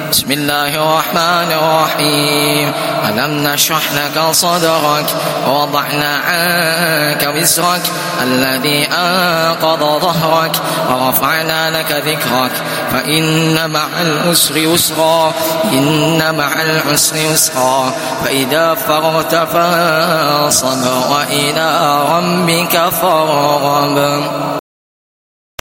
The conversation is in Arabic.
بسم الله الرحمن الرحيم. ألم نشرح لك صدرك ووضعنا عنك وزرك الذي أنقض ظهرك ورفعنا لك ذكرك فإن مع العسر يسرا إن مع العسر يسرا فإذا فرغت فانصب وإلى ربك فارغب.